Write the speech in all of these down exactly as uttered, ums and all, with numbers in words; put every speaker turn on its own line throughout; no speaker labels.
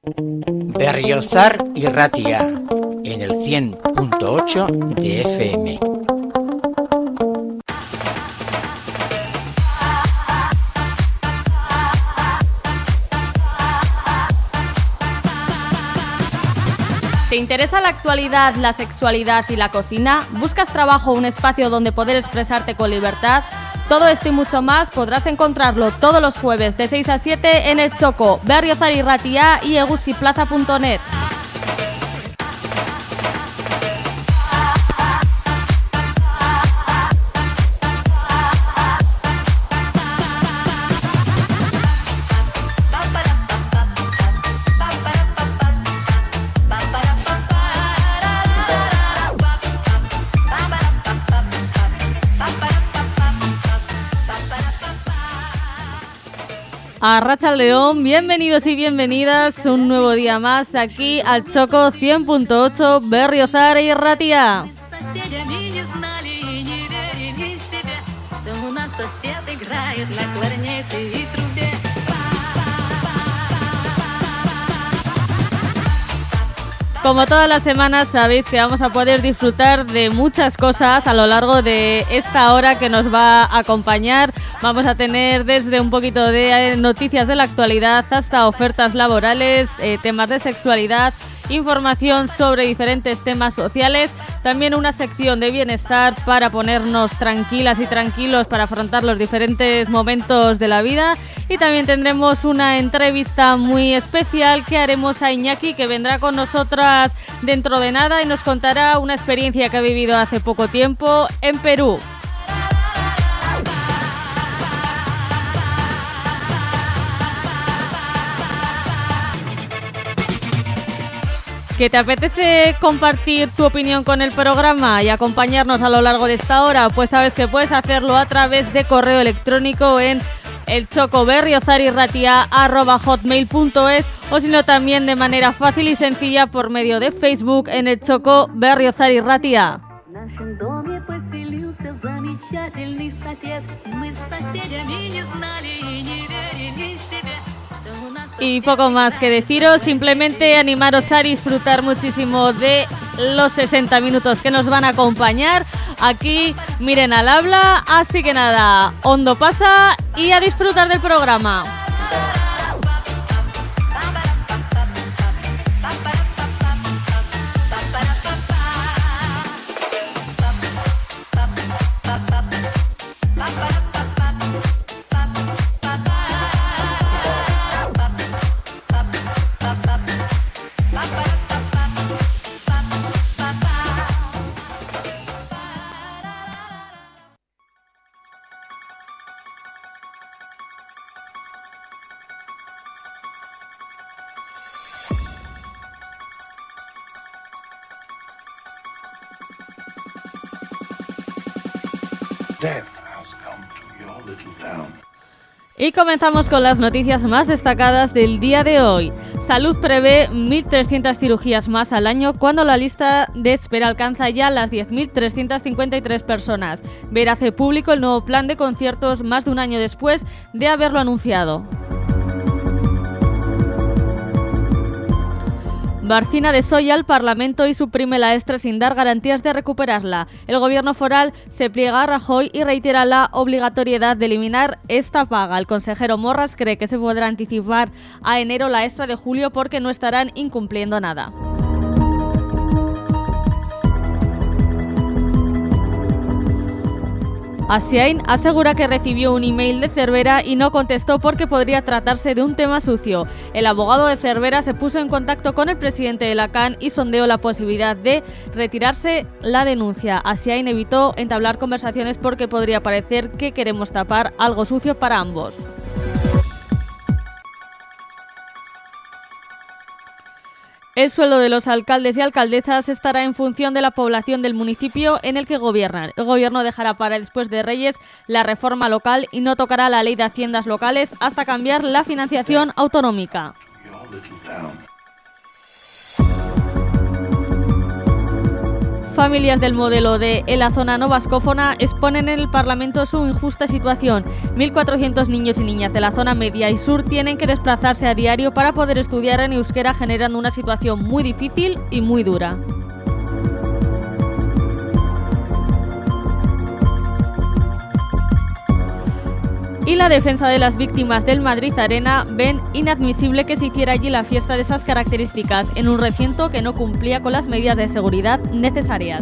Berriozar y Ratia en el cien punto ocho de F M.
¿Te interesa la actualidad, la sexualidad y la cocina? ¿Buscas trabajo o un espacio donde poder expresarte con libertad? Todo esto y mucho más podrás encontrarlo todos los jueves de seis a siete en el Txoko, Berriozar y Ratia y eguzkiplaza punto net. Arratsaldeon, bienvenidos y bienvenidas un nuevo día más aquí al Txoko cien punto ocho Berriozar y Ratia. Como todas las semanas sabéis que vamos a poder disfrutar de muchas cosas a lo largo de esta hora que nos va a acompañar. Vamos a tener desde un poquito de noticias de la actualidad hasta ofertas laborales, eh, temas de sexualidad, información sobre diferentes temas sociales, también una sección de bienestar para ponernos tranquilas y tranquilos para afrontar los diferentes momentos de la vida, y también tendremos una entrevista muy especial que haremos a Iñaki, que vendrá con nosotras dentro de nada y nos contará una experiencia que ha vivido hace poco tiempo en Perú. ¿Que te apetece compartir tu opinión con el programa y acompañarnos a lo largo de esta hora? Pues sabes que puedes hacerlo a través de correo electrónico en el txoko berriozar y ratia arroba hotmail punto es, o si no también de manera fácil y sencilla por medio de Facebook en el Txoko Berriozar y Ratia. Y poco más que deciros, simplemente animaros a disfrutar muchísimo de los sesenta minutos que nos van a acompañar aquí, miren al habla, así que nada, hondo pasa y a disfrutar del programa. Y comenzamos con las noticias más destacadas del día de hoy. Salud prevé mil trescientas cirugías más al año cuando la lista de espera alcanza ya las diez mil trescientas cincuenta y tres personas. Ver hace público el nuevo plan de conciertos más de un año después de haberlo anunciado. Barcina desolla al Parlamento y suprime la extra sin dar garantías de recuperarla. El gobierno foral se pliega a Rajoy y reitera la obligatoriedad de eliminar esta paga. El consejero Morras cree que se podrá anticipar a enero la extra de julio porque no estarán incumpliendo nada. Asiain asegura que recibió un email de Cervera y no contestó porque podría tratarse de un tema sucio. El abogado de Cervera se puso en contacto con el presidente de la C A N y sondeó la posibilidad de retirarse la denuncia. Asiain evitó entablar conversaciones porque podría parecer que queremos tapar algo sucio para ambos. El sueldo de los alcaldes y alcaldesas estará en función de la población del municipio en el que gobiernan. El gobierno dejará para después de Reyes la reforma local y no tocará la ley de haciendas locales hasta cambiar la financiación autonómica. Familias del modelo de en la zona no vascófona exponen en el Parlamento su injusta situación. mil cuatrocientos niños y niñas de la zona media y sur tienen que desplazarse a diario para poder estudiar en euskera, generando una situación muy difícil y muy dura. Y la defensa de las víctimas del Madrid Arena ven inadmisible que se hiciera allí la fiesta de esas características en un recinto que no cumplía con las medidas de seguridad necesarias.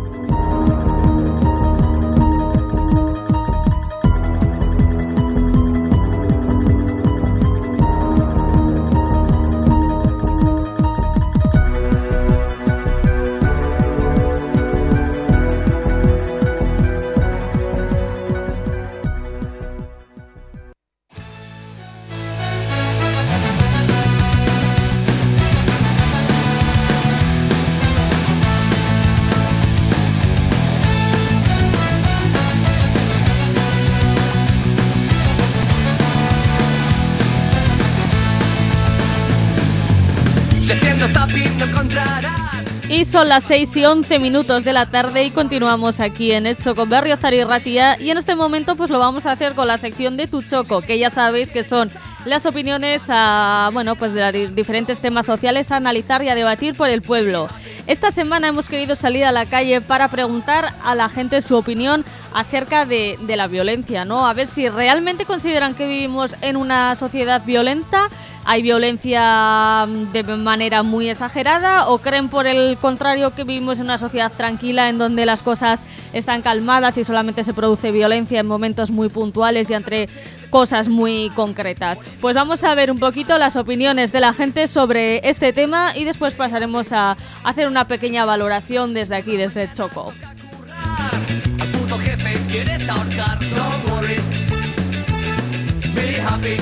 Y son las seis y once minutos de la tarde y continuamos aquí en Hecho con Berriozar y Ratia, y en este momento pues lo vamos a hacer con la sección de Tu Choco, que ya sabéis que son las opiniones a, bueno, pues de los diferentes temas sociales a analizar y a debatir por el pueblo. Esta semana hemos querido salir a la calle para preguntar a la gente su opinión acerca de, de la violencia, ¿no? A ver si realmente consideran que vivimos en una sociedad violenta, hay violencia de manera muy exagerada, o creen por el contrario que vivimos en una sociedad tranquila en donde las cosas están calmadas y solamente se produce violencia en momentos muy puntuales y entre cosas muy concretas. Pues vamos a ver un poquito las opiniones de la gente sobre este tema y después pasaremos a hacer una pequeña valoración desde aquí, desde Choco.
Al puto jefe quieres ahorcar, no worry, be happy.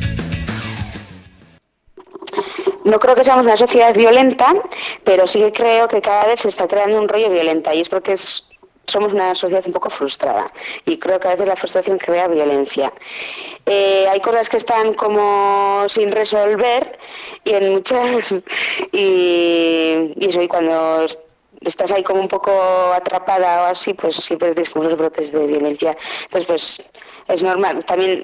No creo que seamos una sociedad violenta, pero sí que creo que cada vez se está creando un rollo violenta, y es porque es, somos una sociedad un poco frustrada, y creo que a veces la frustración crea violencia. Eh, hay cosas que están como sin resolver, y en muchas y, y eso, y cuando estás ahí como un poco atrapada o así, pues siempre tienes como esos brotes de violencia. Entonces pues es normal. También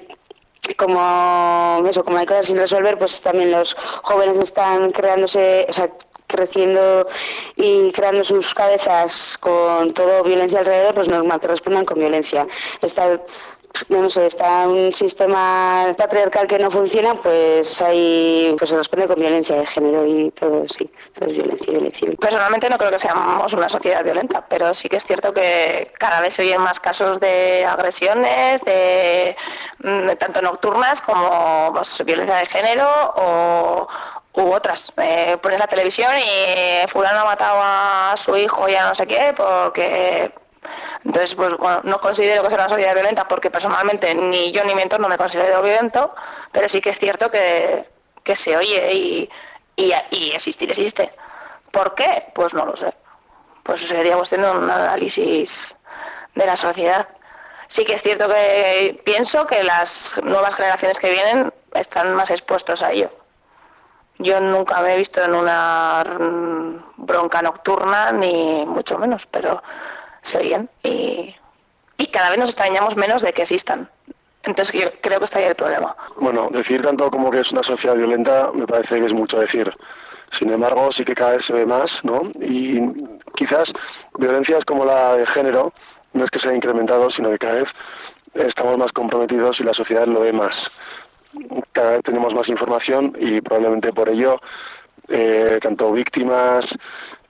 como eso, como hay cosas sin resolver, pues también los jóvenes están creándose, o sea, creciendo y creando sus cabezas con todo violencia alrededor, pues normal que respondan con violencia. Está, no sé, está un sistema patriarcal que no funciona, pues ahí pues se responde con violencia de género y todo, sí, todo es violencia, violencia.
Personalmente no creo que seamos una sociedad violenta, pero sí que es cierto que cada vez se oyen más casos de agresiones, de, de tanto nocturnas como pues, violencia de género o u otras. Eh, pones la televisión y fulano ha matado a su hijo y a no sé qué porque... Entonces, pues bueno, no considero que sea una sociedad violenta porque personalmente ni yo ni mi entorno me considero violento, pero sí que es cierto que, que se oye y, y, y existir existe. ¿Por qué? Pues no lo sé. Pues sería cuestión de un análisis de la sociedad. Sí que es cierto que pienso que las nuevas generaciones que vienen están más expuestos a ello. Yo nunca me he visto en una bronca nocturna, ni mucho menos, pero se oyen y, y cada vez nos extrañamos menos de que existan. Entonces yo creo que está ahí el problema.
Bueno, decir tanto como que es una sociedad violenta me parece que es mucho decir. Sin embargo, sí que cada vez se ve más, ¿no? Y quizás violencias como la de género no es que se haya incrementado, sino que cada vez estamos más comprometidos y la sociedad lo ve más. Cada vez tenemos más información y probablemente por ello eh, tanto víctimas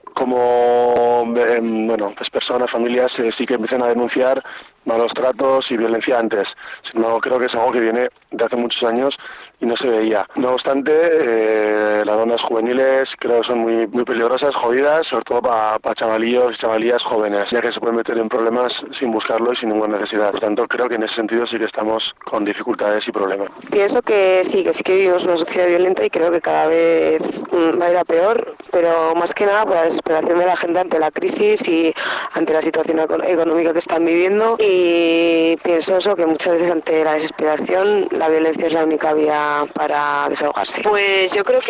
como eh, bueno, pues personas, familias eh, sí que empiezan a denunciar malos tratos y violencia antes. Sin embargo, creo que es algo que viene de hace muchos años y no se veía. No obstante, eh, las bandas juveniles creo que son muy, muy peligrosas, jodidas, sobre todo para pa chavalillos y chavalías jóvenes, ya que se pueden meter en problemas sin buscarlo y sin ninguna necesidad. Por tanto, creo que en ese sentido sí que estamos con dificultades y problemas.
Pienso que sí, que sí que vivimos una sociedad violenta y creo que cada vez va a ir a peor, pero más que nada por la desesperación de la gente ante la crisis y ante la situación económica que están viviendo. Y pienso eso, que muchas veces ante la desesperación la violencia es la única vía para desahogarse.
Pues yo creo que antiguamente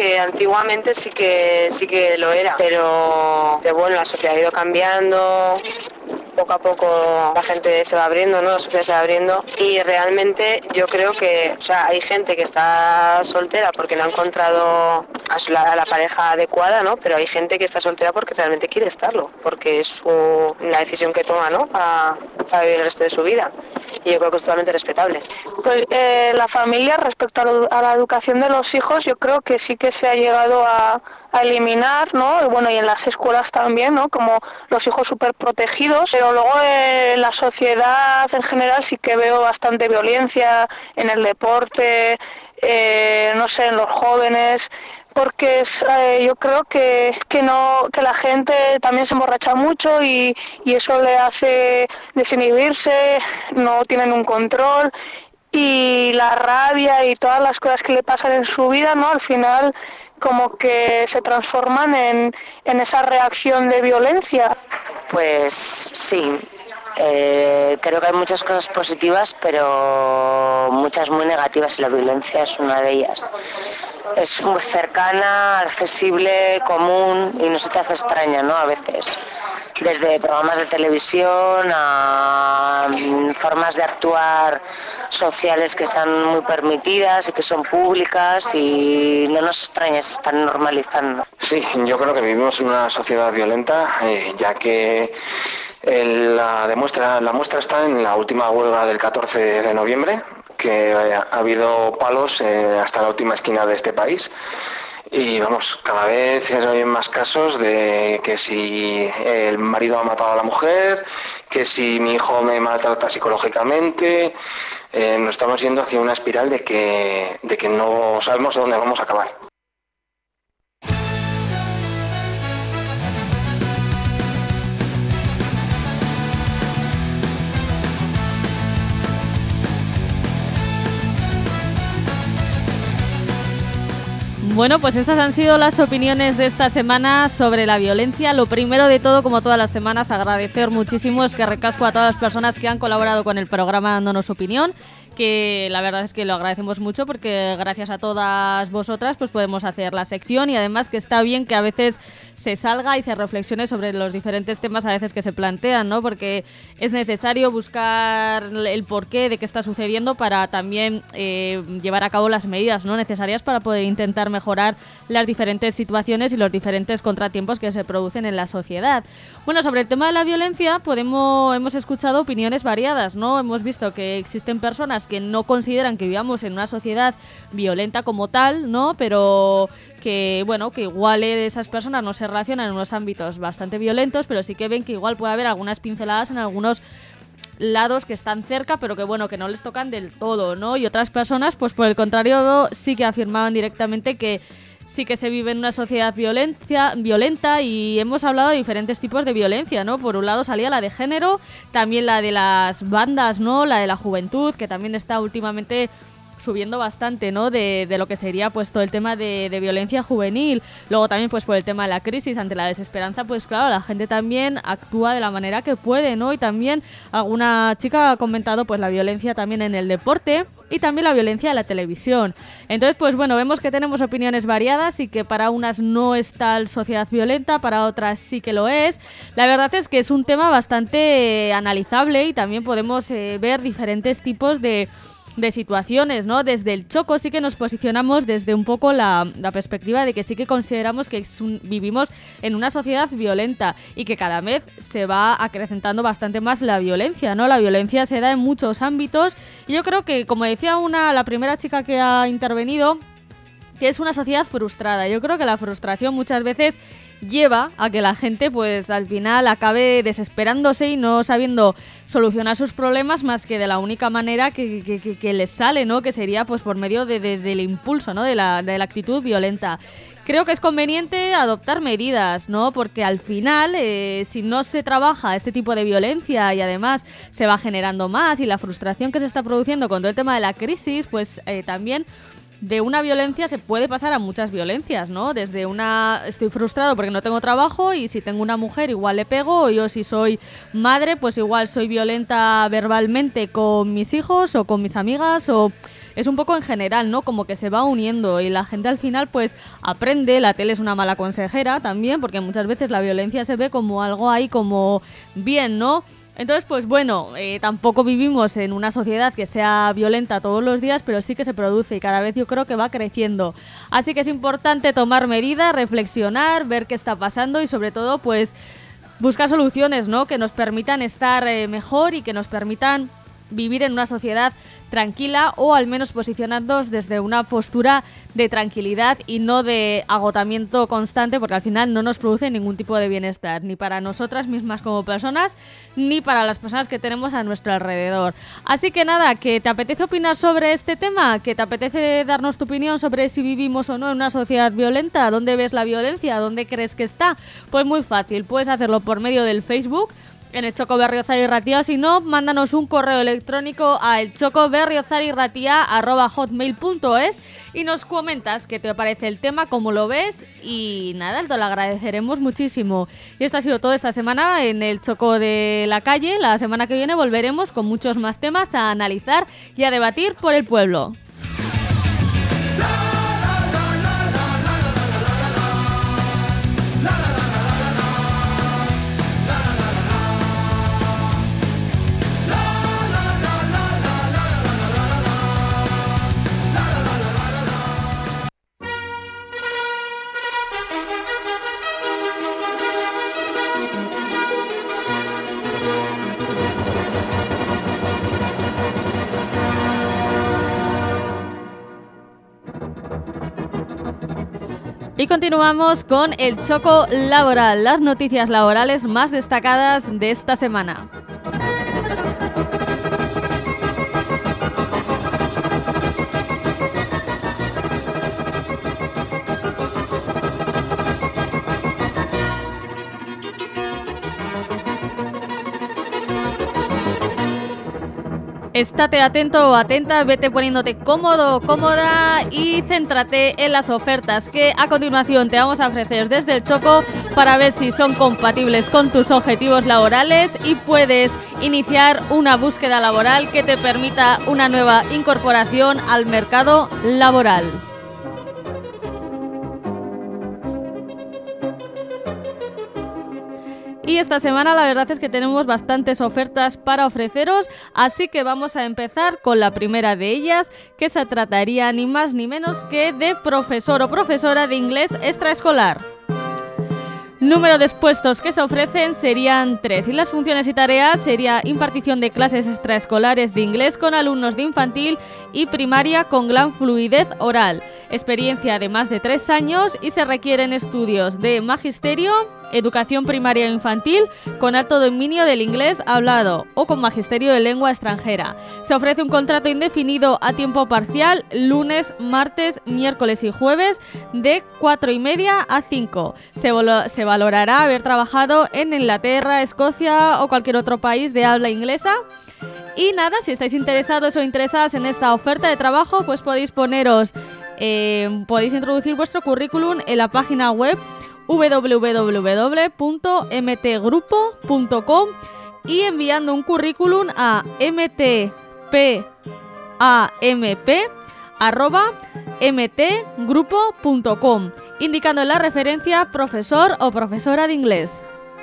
antiguamente sí que sí que lo era, pero, pero bueno, la sociedad ha ido cambiando. Poco a poco la gente se va abriendo, ¿no? La sociedad se va abriendo y realmente yo creo que, o sea, hay gente que está soltera porque no ha encontrado a la, a la pareja adecuada, ¿no? Pero hay gente que está soltera porque realmente quiere estarlo, porque es su, la decisión que toma, ¿no? Para, para vivir el resto de su vida. Y yo creo que es totalmente respetable.
Pues eh, la familia, respecto a, lo, a la educación de los hijos, yo creo que sí que se ha llegado a, a eliminar, ¿no? Y bueno, y en las escuelas también, ¿no? Como los hijos súper protegidos, pero luego eh, en la sociedad en general sí que veo bastante violencia en el deporte, eh, no sé, en los jóvenes, porque es, eh, yo creo que, que no que la gente también se emborracha mucho y, y eso le hace desinhibirse, no tienen un control y la rabia y todas las cosas que le pasan en su vida, ¿no? Al final como que se transforman en, en esa reacción de violencia.
Pues sí, eh, creo que hay muchas cosas positivas, pero muchas muy negativas y la violencia es una de ellas. Es muy cercana, accesible, común y no se te hace extraña, ¿no? A veces. Desde programas de televisión a formas de actuar sociales que están muy permitidas y que son públicas y no nos extraña, se están normalizando.
Sí, yo creo que vivimos en una sociedad violenta, eh, ya que el, la, demuestra, la muestra está en la última huelga del catorce de noviembre, que ha habido palos eh, hasta la última esquina de este país. Y vamos, cada vez se oyen más casos de que si el marido ha matado a la mujer, que si mi hijo me maltrata psicológicamente, eh, nos estamos yendo hacia una espiral de que, de que no sabemos dónde vamos a acabar.
Bueno, pues estas han sido las opiniones de esta semana sobre la violencia. Lo primero de todo, como todas las semanas, agradecer muchísimo, es que recasco a todas las personas que han colaborado con el programa dándonos su opinión, que la verdad es que lo agradecemos mucho porque gracias a todas vosotras pues podemos hacer la sección y además que está bien que a veces se salga y se reflexione sobre los diferentes temas a veces que se plantean, ¿no? Porque es necesario buscar el porqué de qué está sucediendo para también eh, llevar a cabo las medidas, ¿no?, necesarias para poder intentar mejorar las diferentes situaciones y los diferentes contratiempos que se producen en la sociedad. Bueno, sobre el tema de la violencia podemos, hemos escuchado opiniones variadas, ¿no? Hemos visto que existen personas que no consideran que vivamos en una sociedad violenta como tal, ¿no? Pero que, bueno, que igual esas personas no se relacionan en unos ámbitos bastante violentos, pero sí que ven que igual puede haber algunas pinceladas en algunos lados que están cerca, pero que bueno, que no les tocan del todo, ¿no? Y otras personas, pues por el contrario, sí que afirmaban directamente que sí que se vive en una sociedad violencia, violenta y hemos hablado de diferentes tipos de violencia, ¿no? Por un lado salía la de género, también la de las bandas, ¿no? La de la juventud, que también está últimamente subiendo bastante, ¿no? De, de lo que sería pues todo el tema de, de violencia juvenil. Luego también pues por el tema de la crisis, ante la desesperanza, pues claro, la gente también actúa de la manera que puede, ¿no? Y también alguna chica ha comentado pues la violencia también en el deporte y también la violencia de la televisión. Entonces, pues bueno, vemos que tenemos opiniones variadas y que para unas no es tal sociedad violenta, para otras sí que lo es. La verdad es que es un tema bastante eh, analizable y también podemos eh, ver diferentes tipos de de situaciones, ¿no? Desde el Choco sí que nos posicionamos desde un poco la, la perspectiva de que sí que consideramos que es un, vivimos en una sociedad violenta y que cada vez se va acrecentando bastante más la violencia, ¿no? La violencia se da en muchos ámbitos y yo creo que, como decía una la primera chica que ha intervenido, que es una sociedad frustrada. Yo creo que la frustración muchas veces lleva a que la gente pues al final acabe desesperándose y no sabiendo solucionar sus problemas más que de la única manera que, que, que, que les sale, ¿no? Que sería pues por medio de, de, del impulso, ¿no? De la, de la actitud violenta. Creo que es conveniente adoptar medidas, ¿no? Porque al final, eh, si no se trabaja este tipo de violencia y además se va generando más y la frustración que se está produciendo con todo el tema de la crisis, pues eh, también de una violencia se puede pasar a muchas violencias, ¿no? Desde una, estoy frustrado porque no tengo trabajo y si tengo una mujer igual le pego, o yo si soy madre pues igual soy violenta verbalmente con mis hijos o con mis amigas, o es un poco en general, ¿no? Como que se va uniendo y la gente al final pues aprende, la tele es una mala consejera también, porque muchas veces la violencia se ve como algo ahí como bien, ¿no? Entonces, pues bueno, eh, tampoco vivimos en una sociedad que sea violenta todos los días, pero sí que se produce y cada vez yo creo que va creciendo. Así que es importante tomar medidas, reflexionar, ver qué está pasando y sobre todo, pues, buscar soluciones, ¿no? Que nos permitan estar eh, mejor y que nos permitan vivir en una sociedad tranquila o al menos posicionarnos desde una postura de tranquilidad y no de agotamiento constante, porque al final no nos produce ningún tipo de bienestar, ni para nosotras mismas como personas, ni para las personas que tenemos a nuestro alrededor. Así que nada, que te apetece opinar sobre este tema, que te apetece darnos tu opinión sobre si vivimos o no en una sociedad violenta, dónde ves la violencia, dónde crees que está, pues muy fácil, puedes hacerlo por medio del Facebook, en el Txoko Berriozar y Ratia, o si no, mándanos un correo electrónico a el txoko berriozar y ratia arroba hotmail punto es y nos comentas qué te parece el tema, cómo lo ves y nada, te lo agradeceremos muchísimo. Y esto ha sido todo esta semana en el Txoko de la Calle. La semana que viene volveremos con muchos más temas a analizar y a debatir por el pueblo. Y continuamos con el Txoko Laboral, las noticias laborales más destacadas de esta semana. Estate atento o atenta, vete poniéndote cómodo, cómoda y céntrate en las ofertas que a continuación te vamos a ofrecer desde el Txoko para ver si son compatibles con tus objetivos laborales y puedes iniciar una búsqueda laboral que te permita una nueva incorporación al mercado laboral. Y esta semana la verdad es que tenemos bastantes ofertas para ofreceros, así que vamos a empezar con la primera de ellas, que se trataría ni más ni menos que de profesor o profesora de inglés extraescolar. Número de puestos que se ofrecen serían tres y las funciones y tareas sería impartición de clases extraescolares de inglés con alumnos de infantil y primaria con gran fluidez oral, experiencia de más de tres años y se requieren estudios de magisterio, educación primaria e infantil con alto dominio del inglés hablado o con magisterio de lengua extranjera. Se ofrece un contrato indefinido a tiempo parcial lunes, martes, miércoles y jueves de cuatro y media a cinco. Se, se valorará haber trabajado en Inglaterra, Escocia o cualquier otro país de habla inglesa. Y nada, si estáis interesados o interesadas en esta oferta de trabajo, pues podéis poneros, eh, podéis introducir vuestro currículum en la página web doble u doble u doble u punto m t grupo punto com y enviando un currículum a mtpamp arroba mtgrupo punto com, indicando la referencia profesor o profesora de inglés.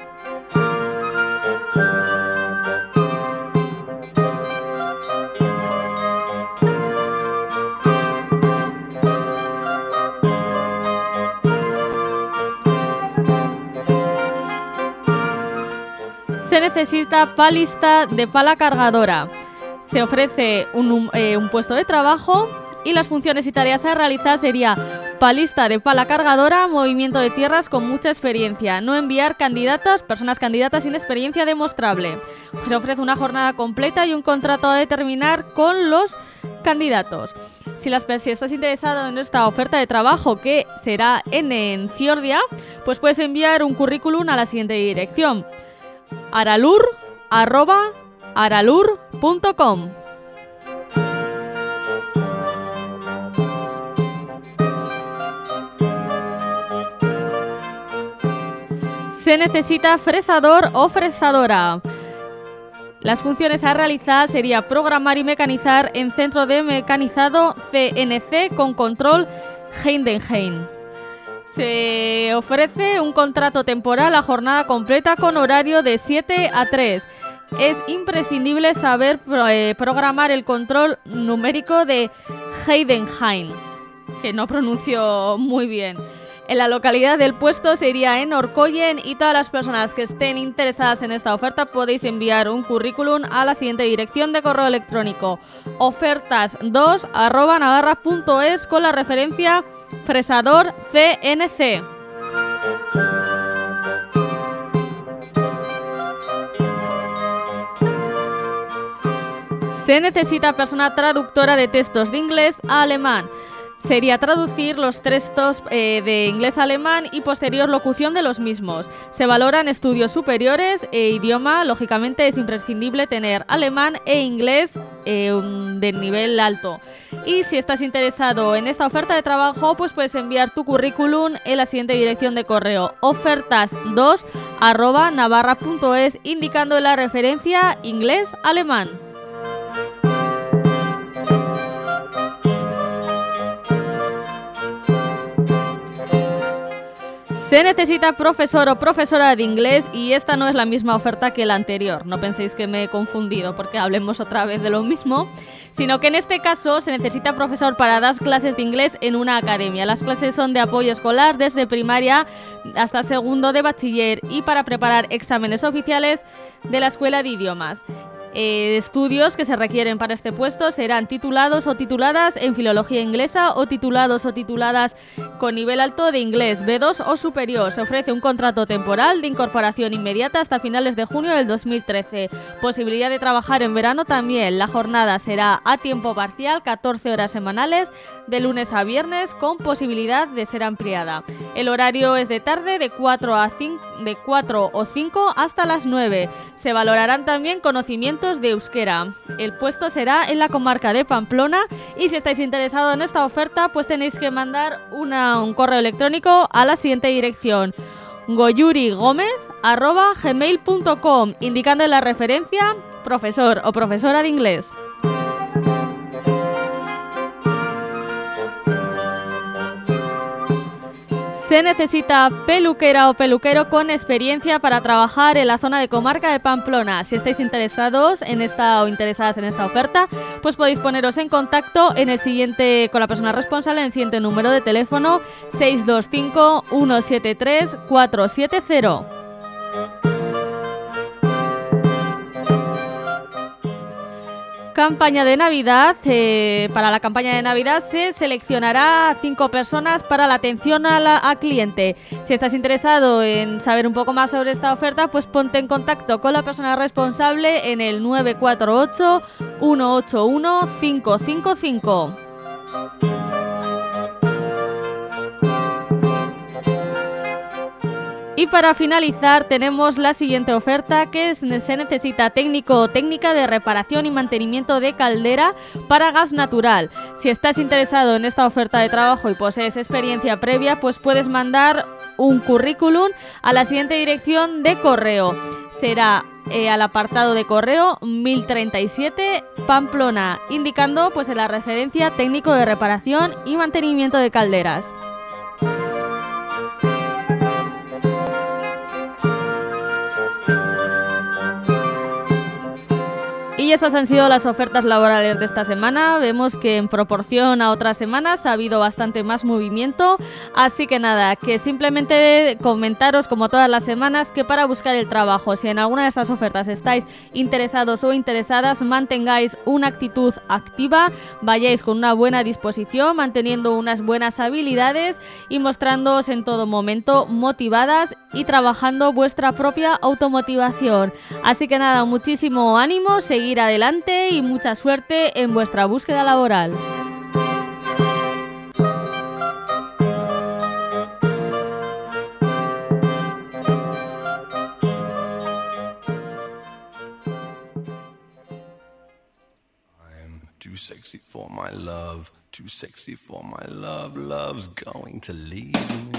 Se necesita palista de pala cargadora. Se ofrece un, eh, un puesto de trabajo y las funciones y tareas a realizar sería palista de pala cargadora, movimiento de tierras con mucha experiencia. No enviar candidatas, personas candidatas sin experiencia demostrable. Se ofrece una jornada completa y un contrato a determinar con los candidatos. Si, las, si estás interesado en esta oferta de trabajo que será en, en Ciordia, pues puedes enviar un currículum a la siguiente dirección: aralur arroba aralur punto com. Se necesita fresador o fresadora. Las funciones a realizar sería programar y mecanizar en centro de mecanizado C N C con control Heidenheim. Se ofrece un contrato temporal a jornada completa con horario de siete a tres. Es imprescindible saber eh, programar el control numérico de Heidenheim, que no pronuncio muy bien. En la localidad del puesto sería en Orcoyen y todas las personas que estén interesadas en esta oferta podéis enviar un currículum a la siguiente dirección de correo electrónico: ofertas dos arroba navarra punto es con la referencia fresador C N C. Se necesita persona traductora de textos de inglés a alemán. Sería traducir los textos eh, de inglés a alemán y posterior locución de los mismos. Se valoran estudios superiores e idioma. Lógicamente es imprescindible tener alemán e inglés eh, de nivel alto. Y si estás interesado en esta oferta de trabajo, pues puedes enviar tu currículum en la siguiente dirección de correo: ofertas dos arroba navarra punto es, indicando la referencia inglés-alemán. Se necesita profesor o profesora de inglés y esta no es la misma oferta que la anterior. No penséis que me he confundido porque hablemos otra vez de lo mismo, sino que en este caso se necesita profesor para dar clases de inglés en una academia. Las clases son de apoyo escolar desde primaria hasta segundo de bachiller y para preparar exámenes oficiales de la escuela de idiomas. Eh, estudios que se requieren para este puesto serán titulados o tituladas en filología inglesa o titulados o tituladas con nivel alto de inglés B dos o superior. Se ofrece un contrato temporal de incorporación inmediata hasta finales de junio del dos mil trece. Posibilidad de trabajar en verano también. La jornada será a tiempo parcial, catorce horas semanales, de lunes a viernes, con posibilidad de ser ampliada. El horario es de tarde de cuatro a cinco, de cuatro o cinco hasta las nueve. Se valorarán también conocimientos de euskera. El puesto será en la comarca de Pamplona y si estáis interesados en esta oferta, pues tenéis que mandar una, un correo electrónico a la siguiente dirección: goyurigomez arroba gmail punto com, indicando la referencia profesor o profesora de inglés. Se necesita peluquera o peluquero con experiencia para trabajar en la zona de comarca de Pamplona. Si estáis interesados en esta o interesadas en esta oferta, pues podéis poneros en contacto en el siguiente con la persona responsable en el siguiente número de teléfono: seis dos cinco uno siete tres cuatro siete cero. Campaña de Navidad. Eh, para la campaña de Navidad se seleccionará a cinco personas para la atención a, la, a cliente. Si estás interesado en saber un poco más sobre esta oferta, pues ponte en contacto con la persona responsable en el nueve cuatro ocho uno ocho uno cinco cinco cinco. Y para finalizar tenemos la siguiente oferta, que es, se necesita técnico o técnica de reparación y mantenimiento de caldera para gas natural. Si estás interesado en esta oferta de trabajo y posees experiencia previa, pues puedes mandar un currículum a la siguiente dirección de correo. Será eh, al apartado de correo mil treinta y siete Pamplona, indicando pues en la referencia técnico de reparación y mantenimiento de calderas. Y estas han sido las ofertas laborales de esta semana. Vemos que en proporción a otras semanas ha habido bastante más movimiento. Así que nada, que simplemente comentaros como todas las semanas que para buscar el trabajo, si en alguna de estas ofertas estáis interesados o interesadas, mantengáis una actitud activa, vayáis con una buena disposición, manteniendo unas buenas habilidades y mostrándoos en todo momento motivadas y trabajando vuestra propia automotivación. Así que nada, muchísimo ánimo, seguir adelante y mucha suerte en vuestra búsqueda laboral.
I'm too sexy for my love, too sexy for my love, love's going to leave me.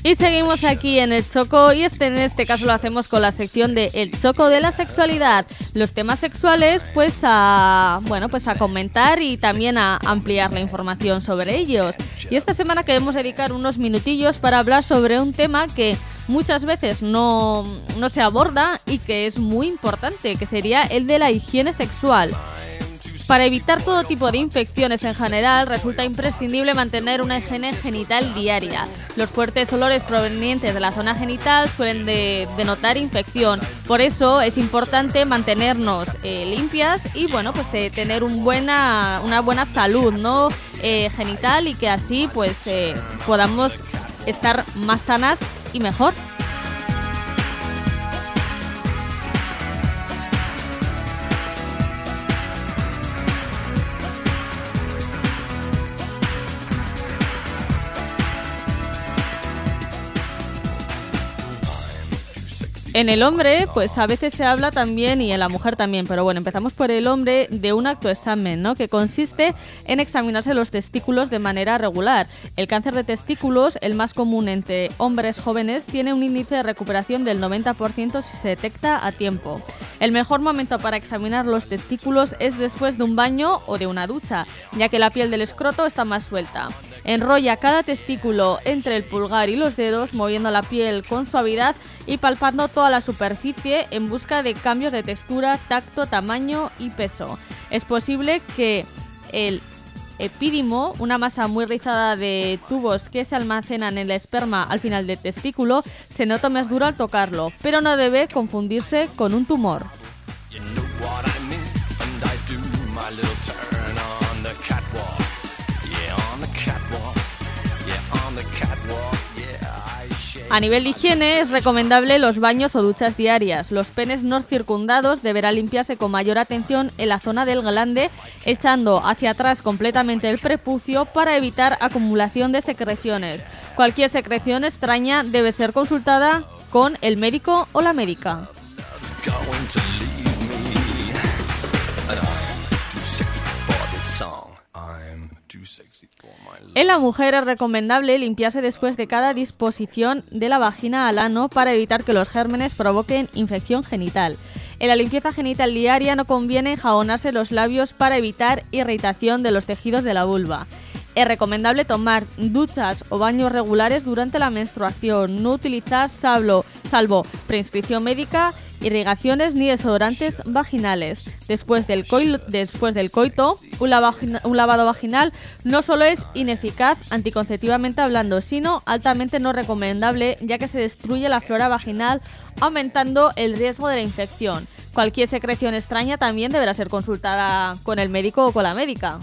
Y seguimos aquí en El Choco y este, en este caso lo hacemos con la sección de El Choco de la sexualidad. Los temas sexuales pues a, bueno, pues a comentar y también a ampliar la información sobre ellos. Y esta semana queremos dedicar unos minutillos para hablar sobre un tema que muchas veces no, no se aborda y que es muy importante, que sería el de la higiene sexual. Para evitar todo tipo de infecciones en general, resulta imprescindible mantener una higiene genital diaria. Los fuertes olores provenientes de la zona genital suelen de, denotar infección. Por eso es importante mantenernos eh, limpias y bueno, pues eh, tener un buena, una buena salud, ¿no? eh, genital y que así pues eh, podamos estar más sanas y mejor. En el hombre, pues a veces se habla también, y en la mujer también, pero bueno, empezamos por el hombre, de un autoexamen, ¿no? Que consiste en examinarse los testículos de manera regular. El cáncer de testículos, el más común entre hombres jóvenes, tiene un índice de recuperación del noventa por ciento si se detecta a tiempo. El mejor momento para examinar los testículos es después de un baño o de una ducha, ya que la piel del escroto está más suelta. Enrolla cada testículo entre el pulgar y los dedos, moviendo la piel con suavidad y palpando toda la superficie en busca de cambios de textura, tacto, tamaño y peso. Es posible que el epídimo, una masa muy rizada de tubos que se almacenan en el esperma al final del testículo, se nota más duro al tocarlo, pero no debe confundirse con un tumor. A nivel de higiene es recomendable los baños o duchas diarias. Los penes no circundados deberán limpiarse con mayor atención en la zona del glande, echando hacia atrás completamente el prepucio para evitar acumulación de secreciones. Cualquier secreción extraña debe ser consultada con el médico o la médica. En la mujer es recomendable limpiarse después de cada disposición de la vagina al ano para evitar que los gérmenes provoquen infección genital. En la limpieza genital diaria no conviene enjabonarse los labios para evitar irritación de los tejidos de la vulva. Es recomendable tomar duchas o baños regulares durante la menstruación, no utilizar salvo, salvo prescripción médica, irrigaciones ni desodorantes vaginales. Después del, coi- después del coito, un, lava- un lavado vaginal no solo es ineficaz anticonceptivamente hablando, sino altamente no recomendable, ya que se destruye la flora vaginal, aumentando el riesgo de la infección. Cualquier secreción extraña también deberá ser consultada con el médico o con la médica.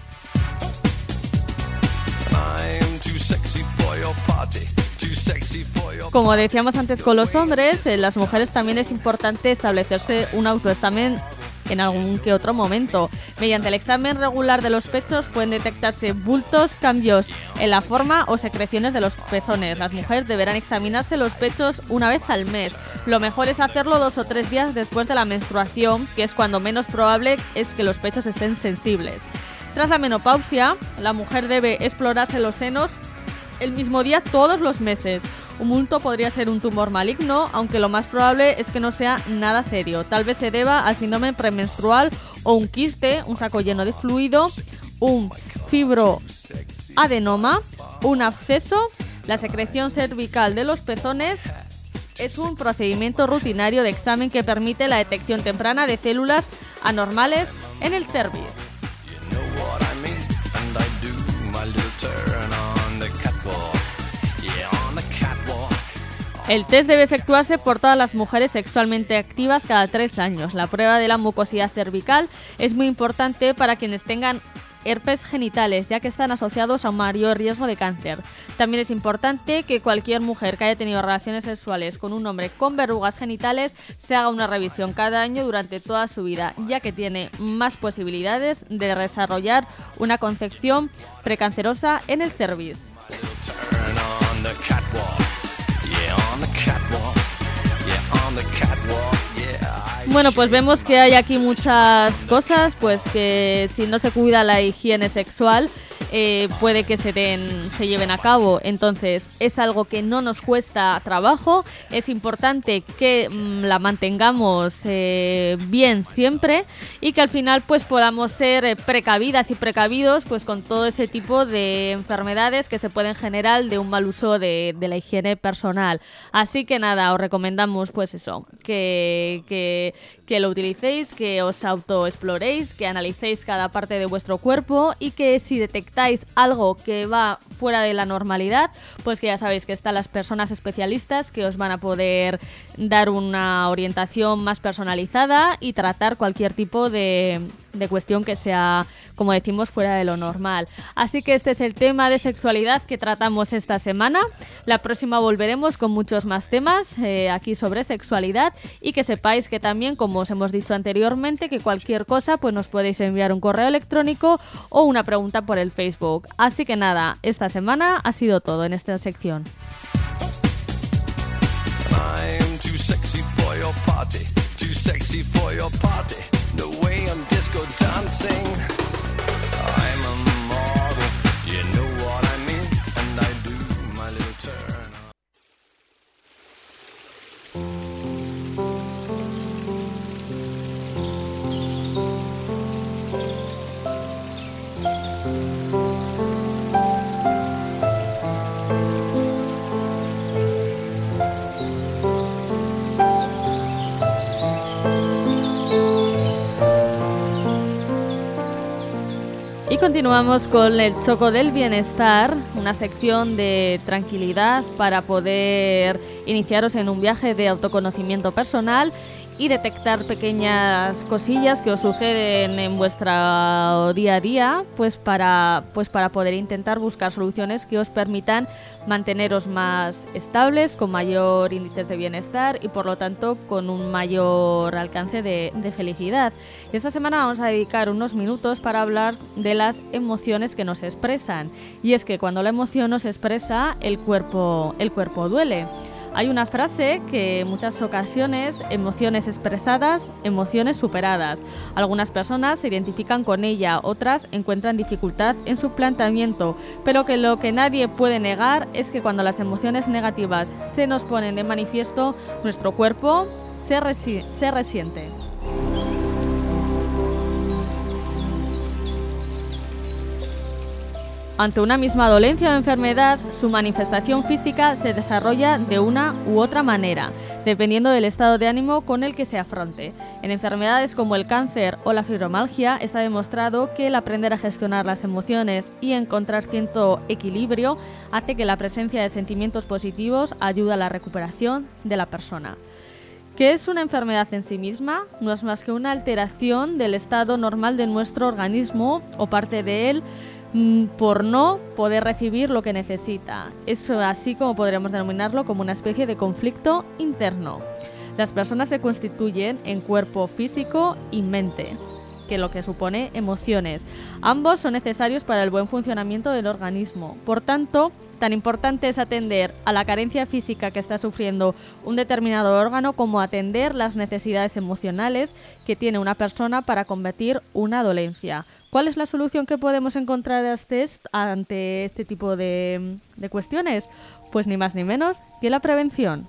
Como decíamos antes con los hombres, en las mujeres también es importante establecerse un autoexamen en algún que otro momento. Mediante el examen regular de los pechos pueden detectarse bultos, cambios en la forma o secreciones de los pezones. Las mujeres deberán examinarse los pechos una vez al mes. Lo mejor es hacerlo dos o tres días después de la menstruación, que es cuando menos probable es que los pechos estén sensibles. Tras la menopausia, la mujer debe explorarse los senos el mismo día todos los meses. Un bulto podría ser un tumor maligno, aunque lo más probable es que no sea nada serio. Tal vez se deba al síndrome premenstrual o un quiste, un saco lleno de fluido, un fibroadenoma, un absceso. La secreción cervical de los pezones es un procedimiento rutinario de examen que permite la detección temprana de células anormales en el cervix. El test debe efectuarse por todas las mujeres sexualmente activas cada tres años. La prueba de la mucosidad cervical es muy importante para quienes tengan herpes genitales, ya que están asociados a un mayor riesgo de cáncer. También es importante que cualquier mujer que haya tenido relaciones sexuales con un hombre con verrugas genitales se haga una revisión cada año durante toda su vida, ya que tiene más posibilidades de desarrollar una concepción precancerosa en el cervix. Bueno, pues vemos que hay aquí muchas cosas, pues que si no se cuida la higiene sexual, eh, puede que se den, se lleven a cabo. Entonces es algo que no nos cuesta trabajo, es importante que mmm, la mantengamos eh, bien siempre y que al final pues podamos ser eh, precavidas y precavidos pues con todo ese tipo de enfermedades que se pueden generar de un mal uso de, de la higiene personal. Así que nada, os recomendamos pues eso, que, que, que lo utilicéis, que os autoexploréis, que analicéis cada parte de vuestro cuerpo y que si detectáis algo que va fuera de la normalidad, pues que ya sabéis que están las personas especialistas que os van a poder dar una orientación más personalizada y tratar cualquier tipo de, de cuestión que sea, como decimos, fuera de lo normal. Así que este es el tema de sexualidad que tratamos esta semana. La próxima volveremos con muchos más temas eh, aquí sobre sexualidad y que sepáis que también, como os hemos dicho anteriormente, que cualquier cosa pues nos podéis enviar un correo electrónico o una pregunta por el Facebook. Así que nada, esta semana ha sido todo en esta sección.
I'm too sexy for your party, too sexy for your party. No way I'm disco dancing. I'm a model, you know what I mean, and I do my little turn.
Y continuamos con el Choco del Bienestar, una sección de tranquilidad para poder iniciaros en un viaje de autoconocimiento personal y detectar pequeñas cosillas que os suceden en vuestro día a día, pues para, pues para poder intentar buscar soluciones que os permitan manteneros más estables, con mayor índices de bienestar y por lo tanto con un mayor alcance de, de felicidad. Y esta semana vamos a dedicar unos minutos para hablar de las emociones que nos expresan. Y es que cuando la emoción nos expresa, el cuerpo, el cuerpo duele. Hay una frase que en muchas ocasiones, emociones expresadas, emociones superadas. Algunas personas se identifican con ella, otras encuentran dificultad en su planteamiento, pero que lo que nadie puede negar es que cuando las emociones negativas se nos ponen de manifiesto, nuestro cuerpo se, resi- se resiente. Ante una misma dolencia o enfermedad, su manifestación física se desarrolla de una u otra manera, dependiendo del estado de ánimo con el que se afronte. En enfermedades como el cáncer o la fibromialgia está demostrado que el aprender a gestionar las emociones y encontrar cierto equilibrio hace que la presencia de sentimientos positivos ayude a la recuperación de la persona. ¿Qué es una enfermedad en sí misma? No es más que una alteración del estado normal de nuestro organismo o parte de él, por no poder recibir lo que necesita. Es así como podríamos denominarlo como una especie de conflicto interno. Las personas se constituyen en cuerpo físico y mente, que lo que supone emociones. Ambos son necesarios para el buen funcionamiento del organismo. Por tanto, tan importante es atender a la carencia física que está sufriendo un determinado órgano como atender las necesidades emocionales que tiene una persona para combatir una dolencia. ¿Cuál es la solución que podemos encontrar ante este tipo de, de cuestiones? Pues ni más ni menos que la prevención.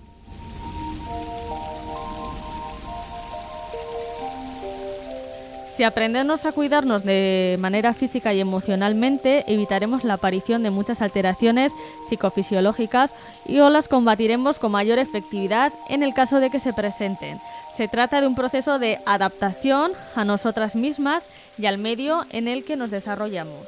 Si aprendemos a cuidarnos de manera física y emocionalmente, evitaremos la aparición de muchas alteraciones psicofisiológicas y o las combatiremos con mayor efectividad en el caso de que se presenten. Se trata de un proceso de adaptación a nosotras mismas y al medio en el que nos desarrollamos.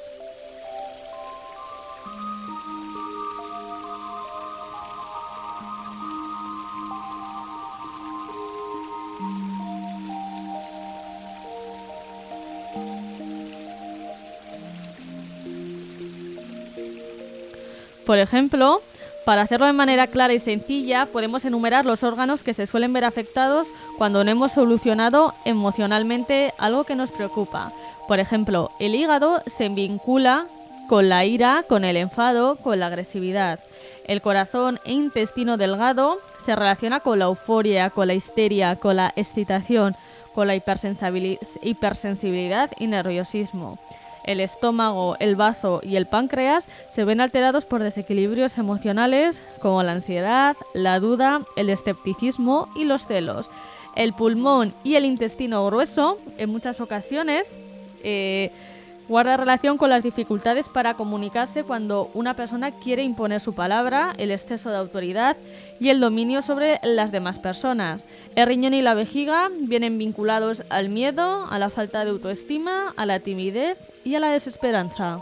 Por ejemplo, para hacerlo de manera clara y sencilla, podemos enumerar los órganos que se suelen ver afectados cuando no hemos solucionado emocionalmente algo que nos preocupa. Por ejemplo, el hígado se vincula con la ira, con el enfado, con la agresividad. El corazón e intestino delgado se relaciona con la euforia, con la histeria, con la excitación, con la hipersensibilidad y nerviosismo. el estómago, el bazo y el páncreas se ven alterados por desequilibrios emocionales como la ansiedad, la duda, el escepticismo y los celos. El pulmón y el intestino grueso, en muchas ocasiones, eh, guarda relación con las dificultades para comunicarse cuando una persona quiere imponer su palabra, el exceso de autoridad y el dominio sobre las demás personas. El riñón y la vejiga vienen vinculados al miedo, a la falta de autoestima, a la timidez y a la desesperanza.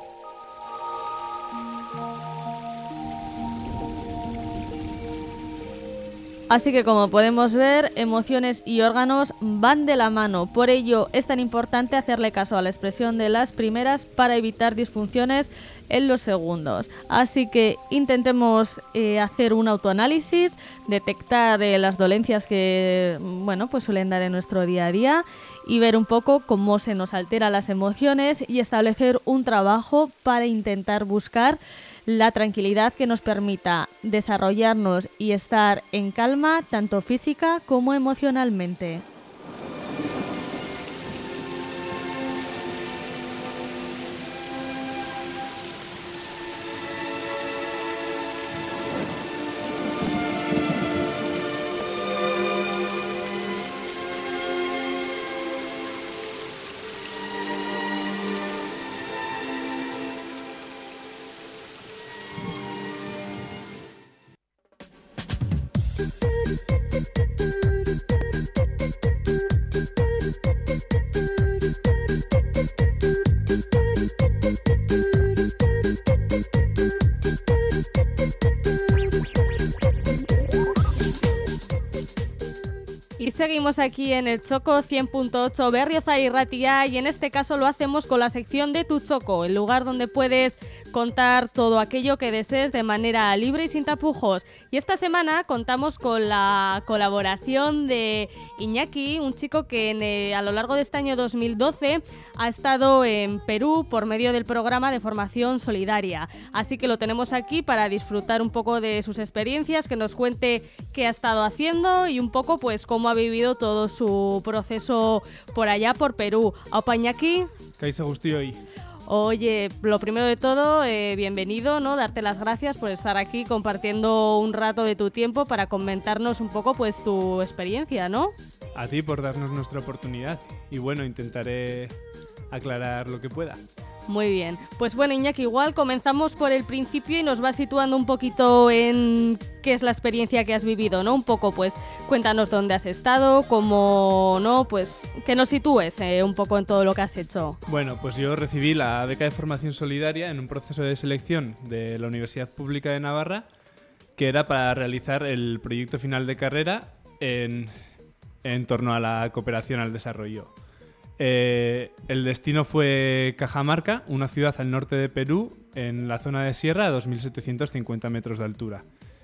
Así que, como podemos ver, emociones y órganos van de la mano. Por ello es tan importante hacerle caso a la expresión de las primeras para evitar disfunciones en los segundos. Así que intentemos eh, hacer un autoanálisis, detectar eh, las dolencias que bueno, pues suelen dar en nuestro día a día y ver un poco cómo se nos alteran las emociones y establecer un trabajo para intentar buscar la tranquilidad que nos permita desarrollarnos y estar en calma tanto física como emocionalmente. Y seguimos aquí en el Txoko cien punto ocho Berriozar y Ratia, y en este caso lo hacemos con la sección de Tu Txoko, el lugar donde puedes contar todo aquello que desees de manera libre y sin tapujos. Y esta semana contamos con la colaboración de Iñaki, un chico que en, eh, a lo largo de este año dos mil doce ha estado en Perú por medio del programa de formación solidaria. Así que lo tenemos aquí para disfrutar un poco de sus experiencias, que nos cuente qué ha estado haciendo y un poco pues cómo ha vivido todo su proceso por allá, por Perú. Aupa, Iñaki.
Kaixo guztioi.
Oye, lo primero de todo, eh, bienvenido, ¿no? Darte las gracias por estar aquí compartiendo un rato de tu tiempo para comentarnos un poco pues tu experiencia, ¿no?
A ti por darnos nuestra oportunidad y bueno, intentaré aclarar lo que pueda.
Muy bien. Pues bueno, Iñaki, igual comenzamos por el principio y nos vas situando un poquito en qué es la experiencia que has vivido, ¿no? Un poco, pues, cuéntanos dónde has estado, cómo, ¿no? Pues, que nos sitúes eh, un poco en todo lo que has hecho.
Bueno, pues yo recibí la beca de formación solidaria en un proceso de selección de la Universidad Pública de Navarra, que era para realizar el proyecto final de carrera en, en torno a la cooperación al desarrollo. Eh, el destino fue Cajamarca, una ciudad al norte de Perú, en la zona de sierra, a dos mil setecientos cincuenta metros de altura.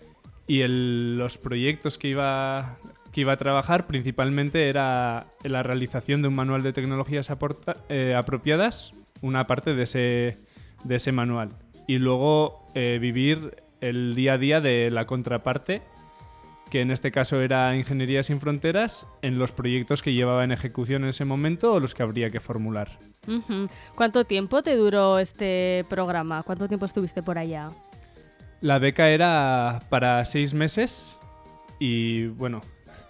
Y el, los proyectos que iba, que iba a trabajar principalmente era la realización de un manual de tecnologías aporta, eh, apropiadas, una parte de ese, de ese manual. Y luego eh, vivir el día a día de la contraparte, que en este caso era Ingeniería Sin Fronteras, en los proyectos que llevaba en ejecución en ese momento o los que habría que formular.
Uh-huh. ¿Cuánto tiempo te duró este programa? ¿Cuánto tiempo estuviste por allá?
La beca era para seis meses y, bueno,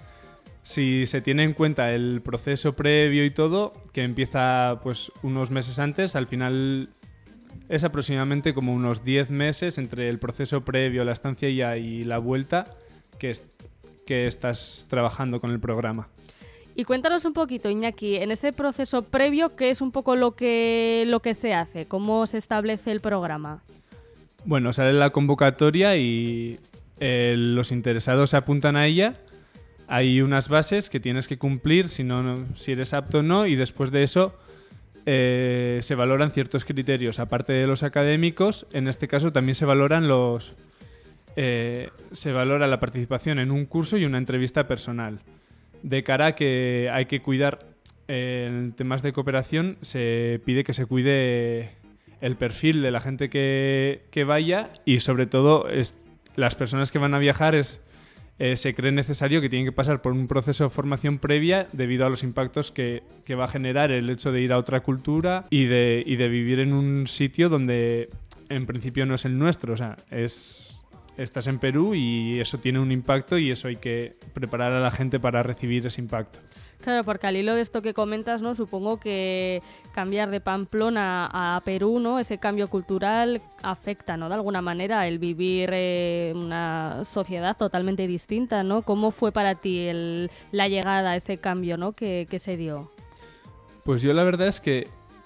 si se tiene en cuenta el proceso previo y todo, que empieza pues unos meses antes, al final es aproximadamente como unos diez meses entre el proceso previo, la estancia ya y la vuelta, que, es, que estás trabajando con el programa.
Y cuéntanos un poquito, Iñaki, en ese proceso previo, ¿qué es un poco lo que, lo que se hace? ¿Cómo se establece el programa?
Bueno, sale la convocatoria y eh, los interesados se apuntan a ella. Hay unas bases que tienes que cumplir, si, no, no, si eres apto o no, y después de eso eh, se valoran ciertos criterios. Aparte de los académicos, en este caso también se valoran los... Eh, se valora la participación en un curso y una entrevista personal. De cara a que hay que cuidar, eh, en temas de cooperación, se pide que se cuide el perfil de la gente que, que vaya y sobre todo es, las personas que van a viajar es, eh, se cree necesario que tienen que pasar por un proceso de formación previa debido a los impactos que, que va a generar el hecho de ir a otra cultura y de, y de vivir en un sitio donde en principio no es el nuestro. O sea, es, estás en Perú y eso tiene un impacto y eso hay que preparar a la gente para recibir ese impacto.
Claro, porque al hilo de esto que comentas, ¿no? Supongo que cambiar de Pamplona a Perú, ¿no? Ese cambio cultural afecta, ¿no? De alguna manera el vivir eh, una sociedad totalmente distinta, ¿no? ¿Cómo fue para ti el, la llegada, ese cambio, ¿no? que, que se dio?
Pues yo la verdad es que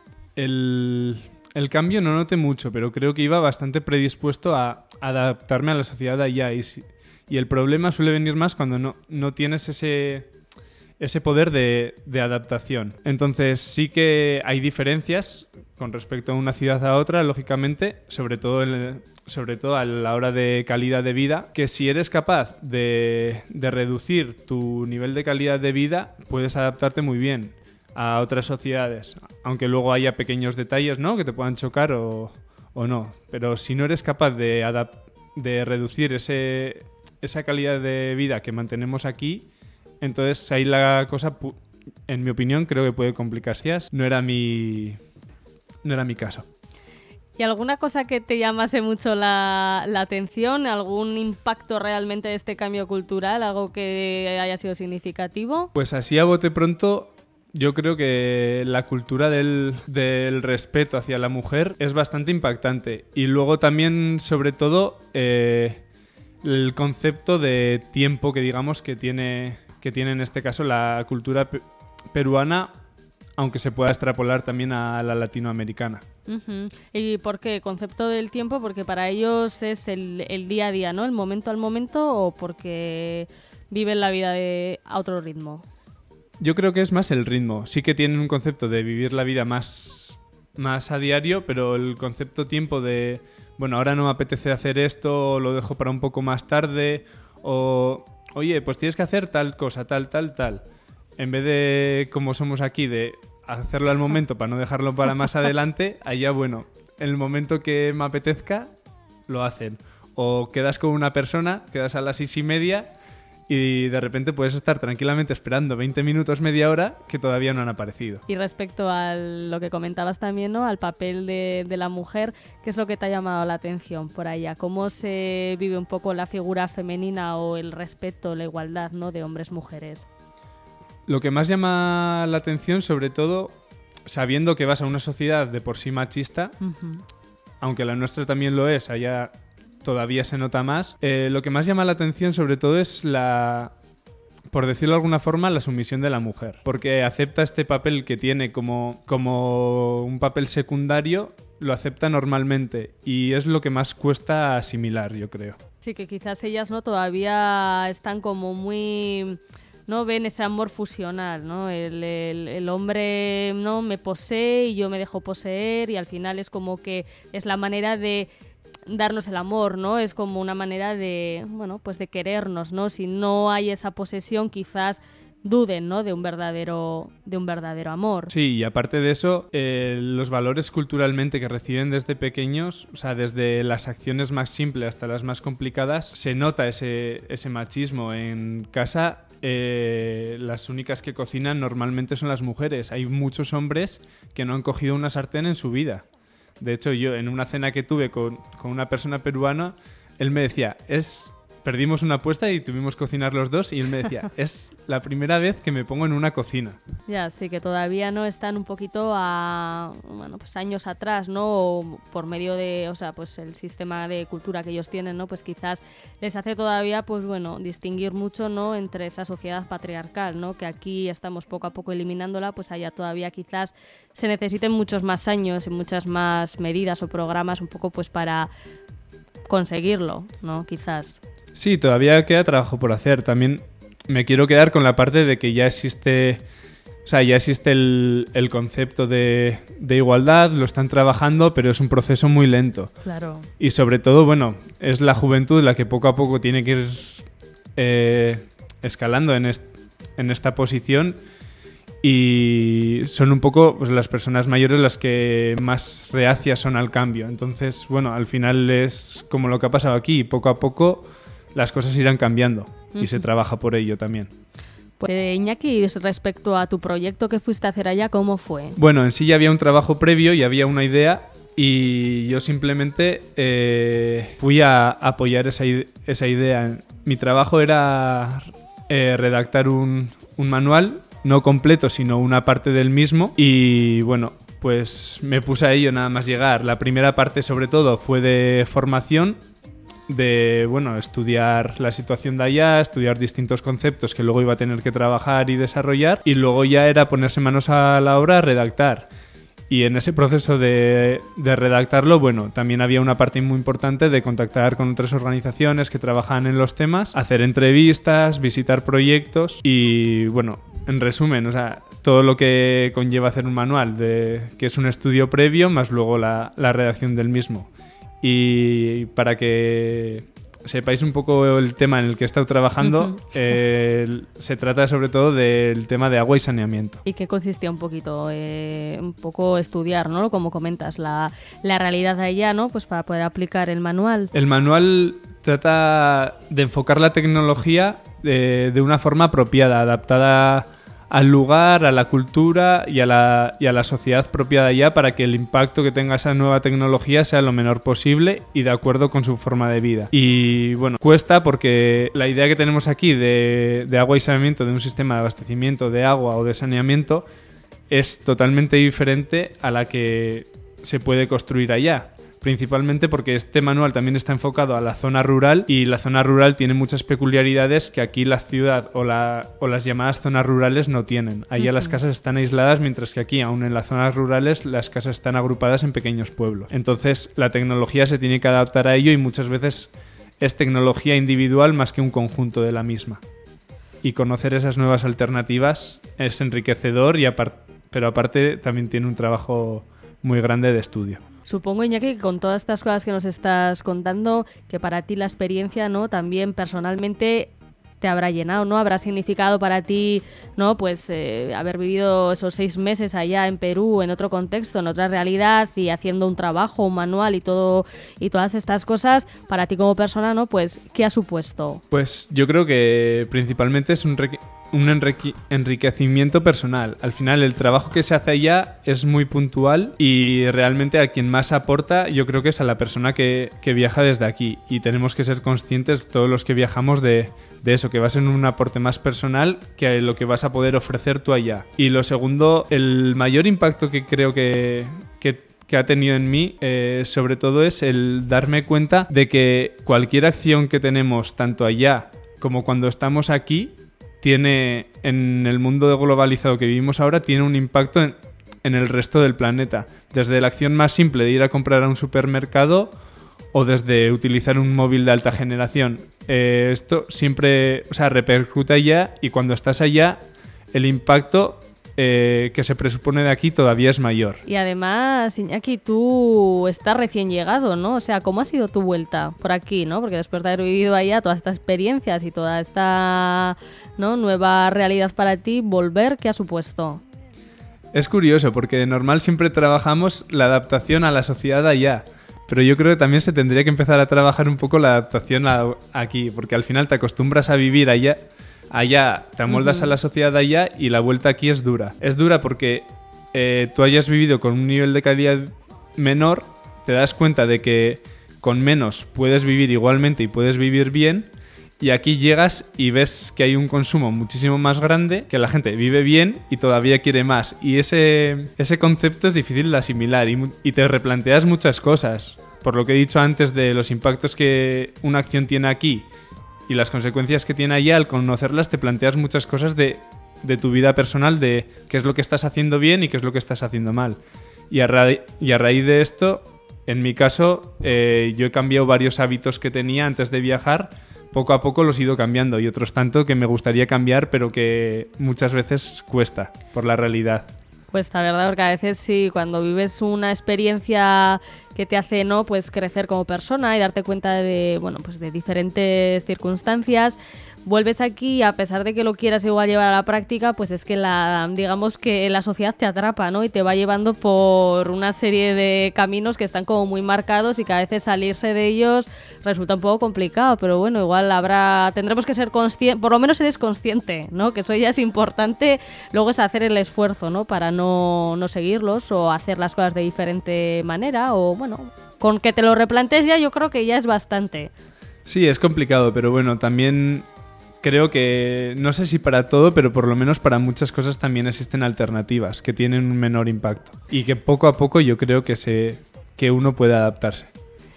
el, el cambio no noté mucho, pero creo que iba bastante predispuesto a adaptarme a la sociedad de allá y, y el problema suele venir más cuando no, no tienes ese... ese poder de, de adaptación. Entonces sí que hay diferencias con respecto a una ciudad a otra, lógicamente, sobre todo, en, sobre todo a la hora de calidad de vida, que si eres capaz de, de reducir tu nivel de calidad de vida, puedes adaptarte muy bien a otras sociedades, aunque luego haya pequeños detalles, ¿no?, que te puedan chocar o, o no. Pero si no eres capaz de, adap- de reducir ese, esa calidad de vida que mantenemos aquí, entonces ahí la cosa, en mi opinión, creo que puede complicarse. No era mi, no era mi caso.
¿Y alguna cosa que te llamase mucho la, la atención? ¿Algún impacto realmente de este cambio cultural? ¿Algo que haya sido significativo?
Pues así a bote pronto, yo creo que la cultura del, del respeto hacia la mujer es bastante impactante. Y luego también, sobre todo, eh, el concepto de tiempo que digamos que tiene... que tiene en este caso la cultura pe- peruana, aunque se pueda extrapolar también a la latinoamericana.
Uh-huh. ¿Y por qué? ¿Concepto del tiempo? Porque para ellos es el, el día a día, ¿no? ¿El momento al momento o porque viven la vida de, a otro ritmo?
Yo creo que es más el ritmo. Sí que tienen un concepto de vivir la vida más, más a diario, pero el concepto tiempo de, bueno, ahora no me apetece hacer esto, lo dejo para un poco más tarde, o... oye, pues tienes que hacer tal cosa, tal, tal, tal. En vez de, como somos aquí, de hacerlo al momento para no dejarlo para más adelante, allá, bueno, en el momento que me apetezca, lo hacen. O quedas con una persona, quedas a las seis y media y de repente puedes estar tranquilamente esperando veinte minutos, media hora, que todavía no han aparecido.
Y respecto a lo que comentabas también, ¿no?, al papel de, de la mujer, ¿qué es lo que te ha llamado la atención por allá? ¿Cómo se vive un poco la figura femenina o el respeto, la igualdad, ¿no?, de hombres-mujeres?
Lo que más llama la atención, sobre todo, sabiendo que vas a una sociedad de por sí machista, uh-huh. aunque la nuestra también lo es, allá todavía se nota más, eh, lo que más llama la atención sobre todo es la, por decirlo de alguna forma, la sumisión de la mujer, porque acepta este papel que tiene como, como un papel secundario, lo acepta normalmente y es lo que más cuesta asimilar, yo creo.
Sí, que quizás ellas no todavía están como muy... no ven ese amor fusional, ¿no? El, el, el hombre no me posee y yo me dejo poseer y al final es como que es la manera de darnos el amor, ¿no? Es como una manera de, bueno, pues de querernos, ¿no? Si no hay esa posesión, quizás duden, ¿no?, de un verdadero, de un verdadero amor.
Sí, y aparte de eso, eh, los valores culturalmente que reciben desde pequeños, o sea, desde las acciones más simples hasta las más complicadas, se nota ese, ese machismo. En casa, eh, las únicas que cocinan normalmente son las mujeres. Hay muchos hombres que no han cogido una sartén en su vida. De hecho, yo en una cena que tuve con, con una persona peruana, él me decía, es... perdimos una apuesta y tuvimos que cocinar los dos y él me decía, es la primera vez que me pongo en una cocina.
Ya, sí, que todavía no están un poquito a, bueno, pues años atrás, ¿no? O por medio de, o sea, pues el sistema de cultura que ellos tienen, ¿no? Pues quizás les hace todavía, pues bueno, distinguir mucho, ¿no?, entre esa sociedad patriarcal, ¿no? Que aquí estamos poco a poco eliminándola, pues allá todavía quizás se necesiten muchos más años y muchas más medidas o programas un poco pues para conseguirlo, ¿no? Quizás.
Sí, todavía queda trabajo por hacer. También me quiero quedar con la parte de que ya existe, o sea, ya existe el, el concepto de, de igualdad, lo están trabajando, pero es un proceso muy lento.
Claro.
Y sobre todo, bueno, es la juventud la que poco a poco tiene que ir eh, escalando en, est- en esta posición y son un poco pues, las personas mayores las que más reacias son al cambio. Entonces, bueno, al final es como lo que ha pasado aquí, poco a poco las cosas irán cambiando. uh-huh. y se trabaja por ello también.
Pues Iñaki, respecto a tu proyecto que fuiste a hacer allá, ¿cómo fue?
Bueno, en sí ya había un trabajo previo y había una idea y yo simplemente eh, fui a apoyar esa, esa idea. Mi trabajo era eh, redactar un, un manual, no completo, sino una parte del mismo y bueno, pues me puse a ello nada más llegar. La primera parte sobre todo fue de formación, de bueno, estudiar la situación de allá, estudiar distintos conceptos que luego iba a tener que trabajar y desarrollar y luego ya era ponerse manos a la obra a redactar. Y en ese proceso de, de redactarlo, bueno, también había una parte muy importante de contactar con otras organizaciones que trabajan en los temas, hacer entrevistas, visitar proyectos y, bueno, en resumen, o sea, todo lo que conlleva hacer un manual, de, que es un estudio previo, más luego la, la redacción del mismo. Y para que sepáis un poco el tema en el que he estado trabajando, uh-huh. eh, se trata sobre todo del tema de agua y saneamiento.
¿Y qué consistía un poquito? Eh, un poco estudiar, ¿no? Como comentas, la, la realidad de allá, ¿no? Pues para poder aplicar el manual.
El manual trata de enfocar la tecnología de, de una forma apropiada, adaptada al lugar, a la cultura y a la, y a la sociedad propia de allá para que el impacto que tenga esa nueva tecnología sea lo menor posible y de acuerdo con su forma de vida. Y bueno, cuesta porque la idea que tenemos aquí de, de agua y saneamiento, de un sistema de abastecimiento de agua o de saneamiento, es totalmente diferente a la que se puede construir allá. Principalmente porque este manual también está enfocado a la zona rural y la zona rural tiene muchas peculiaridades que aquí la ciudad o, la, o las llamadas zonas rurales no tienen. Allá uh-huh. las casas están aisladas, mientras que aquí, aún en las zonas rurales, las casas están agrupadas en pequeños pueblos. Entonces, la tecnología se tiene que adaptar a ello y muchas veces es tecnología individual más que un conjunto de la misma. Y conocer esas nuevas alternativas es enriquecedor, y apar- pero aparte también tiene un trabajo muy grande de estudio.
Supongo, Iñaki, que con todas estas cosas que nos estás contando, que para ti la experiencia, ¿no? También personalmente te habrá llenado, ¿no? Habrá significado para ti, ¿no? Pues eh, haber vivido esos seis meses allá en Perú, en otro contexto, en otra realidad, y haciendo un trabajo, un manual y todo y todas estas cosas, para ti como persona, ¿no? Pues, ¿qué ha supuesto?
Pues yo creo que principalmente es un requ- un enrique- enriquecimiento personal. Al final el trabajo que se hace allá es muy puntual y realmente a quien más aporta yo creo que es a la persona que, que viaja desde aquí, y tenemos que ser conscientes todos los que viajamos de, de eso, que va a ser un aporte más personal que lo que vas a poder ofrecer tú allá. Y lo segundo, el mayor impacto que creo que, que que ha tenido en mí, eh, sobre todo es el darme cuenta de que cualquier acción que tenemos tanto allá como cuando estamos aquí tiene, en el mundo globalizado que vivimos ahora, tiene un impacto en, en el resto del planeta. Desde la acción más simple de ir a comprar a un supermercado o desde utilizar un móvil de alta generación. Eh, esto siempre, o sea, repercute allá, y cuando estás allá el impacto eh, que se presupone de aquí todavía es mayor.
Y además, Iñaki, tú estás recién llegado, ¿no? O sea, ¿cómo ha sido tu vuelta por aquí, no? Porque después de haber vivido allá todas estas experiencias y toda esta, ¿no?, nueva realidad para ti, volver, ¿qué ha supuesto?
Es curioso porque de normal siempre trabajamos la adaptación a la sociedad allá, pero yo creo que también se tendría que empezar a trabajar un poco la adaptación a aquí, porque al final te acostumbras a vivir allá, allá te amoldas uh-huh. a la sociedad de allá, y la vuelta aquí es dura. Es dura porque eh, tú hayas vivido con un nivel de calidad menor, te das cuenta de que con menos puedes vivir igualmente y puedes vivir bien, y aquí llegas y ves que hay un consumo muchísimo más grande, que la gente vive bien y todavía quiere más, y ese, ese concepto es difícil de asimilar, y, y te replanteas muchas cosas, por lo que he dicho antes de los impactos que una acción tiene aquí y las consecuencias que tiene allá. Al conocerlas te planteas muchas cosas de, de tu vida personal, de qué es lo que estás haciendo bien y qué es lo que estás haciendo mal. Y a, ra- y a raíz de esto, en mi caso, eh, yo he cambiado varios hábitos que tenía antes de viajar. Poco a poco los he ido cambiando, y otros tanto que me gustaría cambiar, pero que muchas veces cuesta por la realidad.
Cuesta, ¿verdad? Porque a veces sí, cuando vives una experiencia que te hace, ¿no?, pues crecer como persona y darte cuenta de, bueno, pues de diferentes circunstancias, vuelves aquí, a pesar de que lo quieras igual llevar a la práctica, pues es que la, digamos que la sociedad te atrapa, ¿no? Y te va llevando por una serie de caminos que están como muy marcados y que a veces salirse de ellos resulta un poco complicado, pero bueno, igual habrá, tendremos que ser conscientes, por lo menos eres consciente, ¿no? Que eso ya es importante, luego es hacer el esfuerzo, ¿no? Para no, no seguirlos o hacer las cosas de diferente manera o bueno, con que te lo replantees ya yo creo que ya es bastante.
Sí, es complicado, pero bueno, también creo que, no sé si para todo, pero por lo menos para muchas cosas también existen alternativas que tienen un menor impacto y que poco a poco yo creo que, se, que uno puede adaptarse.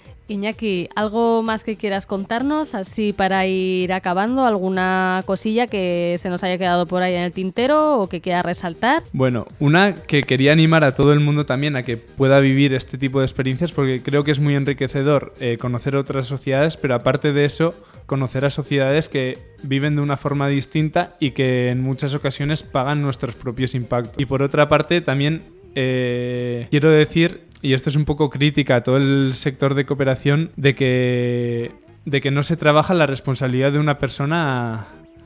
Iñaki, ¿algo más que quieras contarnos así para ir acabando? ¿Alguna cosilla que se nos haya quedado por ahí en el tintero o que quieras resaltar?
Bueno, una que quería animar a todo el mundo también a que pueda vivir este tipo de experiencias porque creo que es muy enriquecedor eh, conocer otras sociedades, pero aparte de eso, conocer a sociedades que viven de una forma distinta y que en muchas ocasiones pagan nuestros propios impactos. Y por otra parte, también eh, quiero decir... y esto es un poco crítica a todo el sector de cooperación, de que, de que no se trabaja la responsabilidad de una persona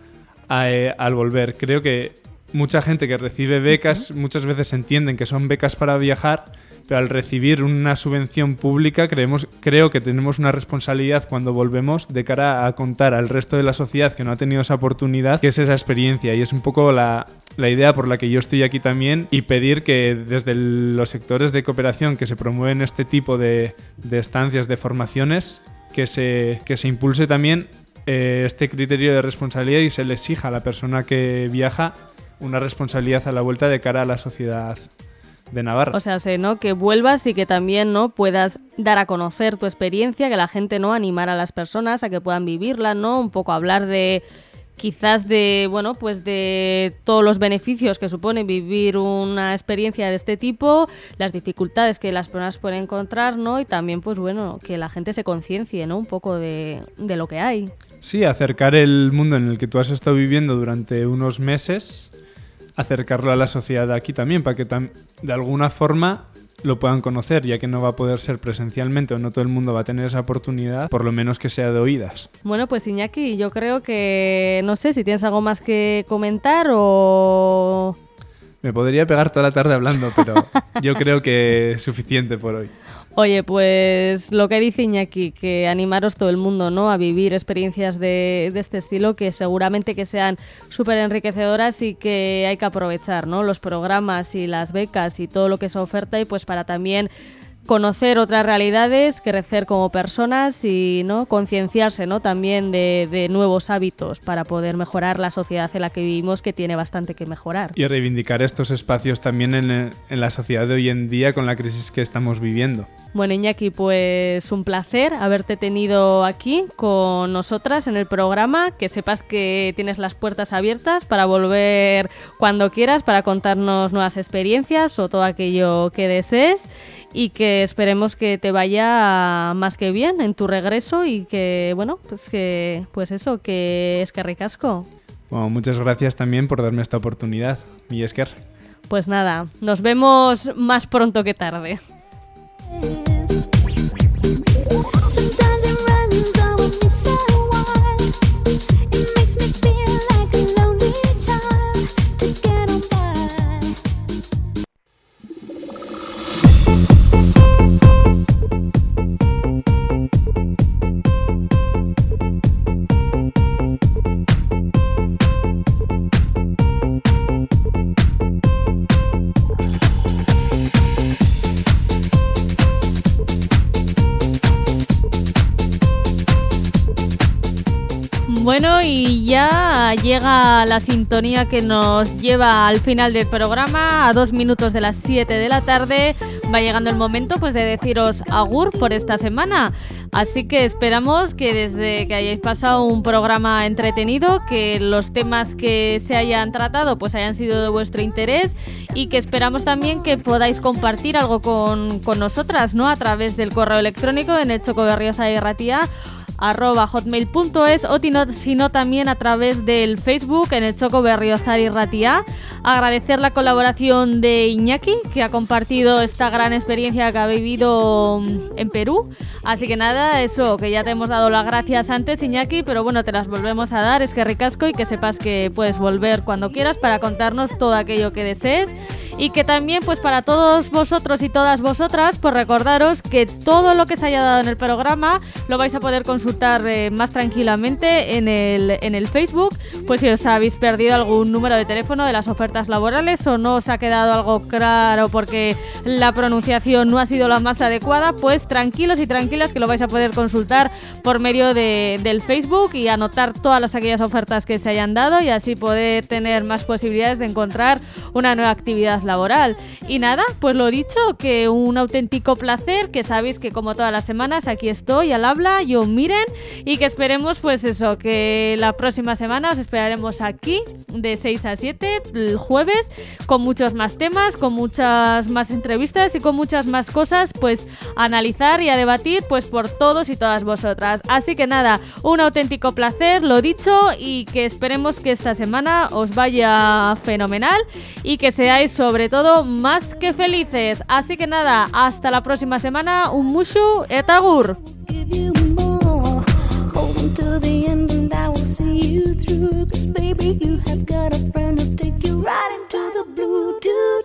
a, a, eh, al volver. Creo que mucha gente que recibe becas muchas veces entienden que son becas para viajar, pero al recibir una subvención pública creemos, creo que tenemos una responsabilidad cuando volvemos de cara a contar al resto de la sociedad que no ha tenido esa oportunidad, que es esa experiencia, y es un poco la, la idea por la que yo estoy aquí también, y pedir que desde el, los sectores de cooperación que se promueven este tipo de, de estancias, de formaciones, que se, que se impulse también eh, este criterio de responsabilidad y se le exija a la persona que viaja una responsabilidad a la vuelta de cara a la sociedad de Navarra.
O sea, sé, ¿no? Que vuelvas y que también, ¿no? Puedas dar a conocer tu experiencia, que la gente, ¿no? Animar a las personas a que puedan vivirla, ¿no? Un poco hablar de, quizás de, bueno, pues de todos los beneficios que supone vivir una experiencia de este tipo, las dificultades que las personas pueden encontrar, ¿no? Y también, pues bueno, que la gente se conciencie, ¿no? Un poco de, de lo que hay.
Sí, acercar el mundo en el que tú has estado viviendo durante unos meses, acercarlo a la sociedad de aquí también, para que tam- de alguna forma lo puedan conocer, ya que no va a poder ser presencialmente o no todo el mundo va a tener esa oportunidad, por lo menos que sea de oídas.
Bueno, pues Iñaki, yo creo que, no sé si tienes algo más que comentar o...
Me podría pegar toda la tarde hablando, pero yo creo que es suficiente por hoy.
Oye, pues lo que dice Iñaki, que animaros todo el mundo, ¿no? A vivir experiencias de, de este estilo que seguramente que sean súper enriquecedoras y que hay que aprovechar, ¿no? Los programas y las becas y todo lo que se oferta y pues para también conocer otras realidades, crecer como personas y, ¿no? Concienciarse, ¿no? También de, de nuevos hábitos para poder mejorar la sociedad en la que vivimos, que tiene bastante que mejorar.
Y reivindicar estos espacios también en, en la sociedad de hoy en día con la crisis que estamos viviendo.
Bueno, Iñaki, pues un placer haberte tenido aquí con nosotras en el programa. Que sepas que tienes las puertas abiertas para volver cuando quieras, para contarnos nuevas experiencias o todo aquello que desees. Y que esperemos que te vaya más que bien en tu regreso y que, bueno, pues que pues eso, que es que ricasco.
Bueno, muchas gracias también por darme esta oportunidad, mi Esker.
Pues nada, nos vemos más pronto que tarde. Bueno, y ya llega la sintonía que nos lleva al final del programa, a dos minutos de las siete de la tarde. Va llegando el momento pues de deciros agur por esta semana. Así que esperamos que desde que hayáis pasado un programa entretenido, que los temas que se hayan tratado pues hayan sido de vuestro interés y que esperamos también que podáis compartir algo con, con nosotras, ¿no? A través del correo electrónico en el chocoberrioza y ratia arroba hotmail punto es o tino, sino también a través del Facebook en el Txoko Berriozar y Ratia. Agradecer la colaboración de Iñaki, que ha compartido esta gran experiencia que ha vivido en Perú. Así que nada, eso, que ya te hemos dado las gracias antes, Iñaki, pero bueno, te las volvemos a dar, es que ricasco, y que sepas que puedes volver cuando quieras para contarnos todo aquello que desees. Y que también, pues para todos vosotros y todas vosotras, pues recordaros que todo lo que se haya dado en el programa lo vais a poder consultar eh, más tranquilamente en el, en el Facebook. Pues si os habéis perdido algún número de teléfono de las ofertas laborales o no os ha quedado algo claro porque la pronunciación no ha sido la más adecuada, pues tranquilos y tranquilas que lo vais a poder consultar por medio de, del Facebook y anotar todas las, aquellas ofertas que se hayan dado, y así poder tener más posibilidades de encontrar una nueva actividad laboral. Y nada, pues lo dicho, que un auténtico placer, que sabéis que como todas las semanas aquí estoy al habla, yo Miren, y que esperemos pues eso, que la próxima semana os esperaremos aquí de seis a siete el jueves, con muchos más temas, con muchas más entrevistas y con muchas más cosas pues a analizar y a debatir pues por todos y todas vosotras. Así que nada, un auténtico placer, lo dicho, y que esperemos que esta semana os vaya fenomenal y que seáis sobre todo más que felices. Así que nada, hasta la próxima semana, un mushu eta agur. To the end and I will see you through, 'cause baby you have got a friend who'll take you right into the blue.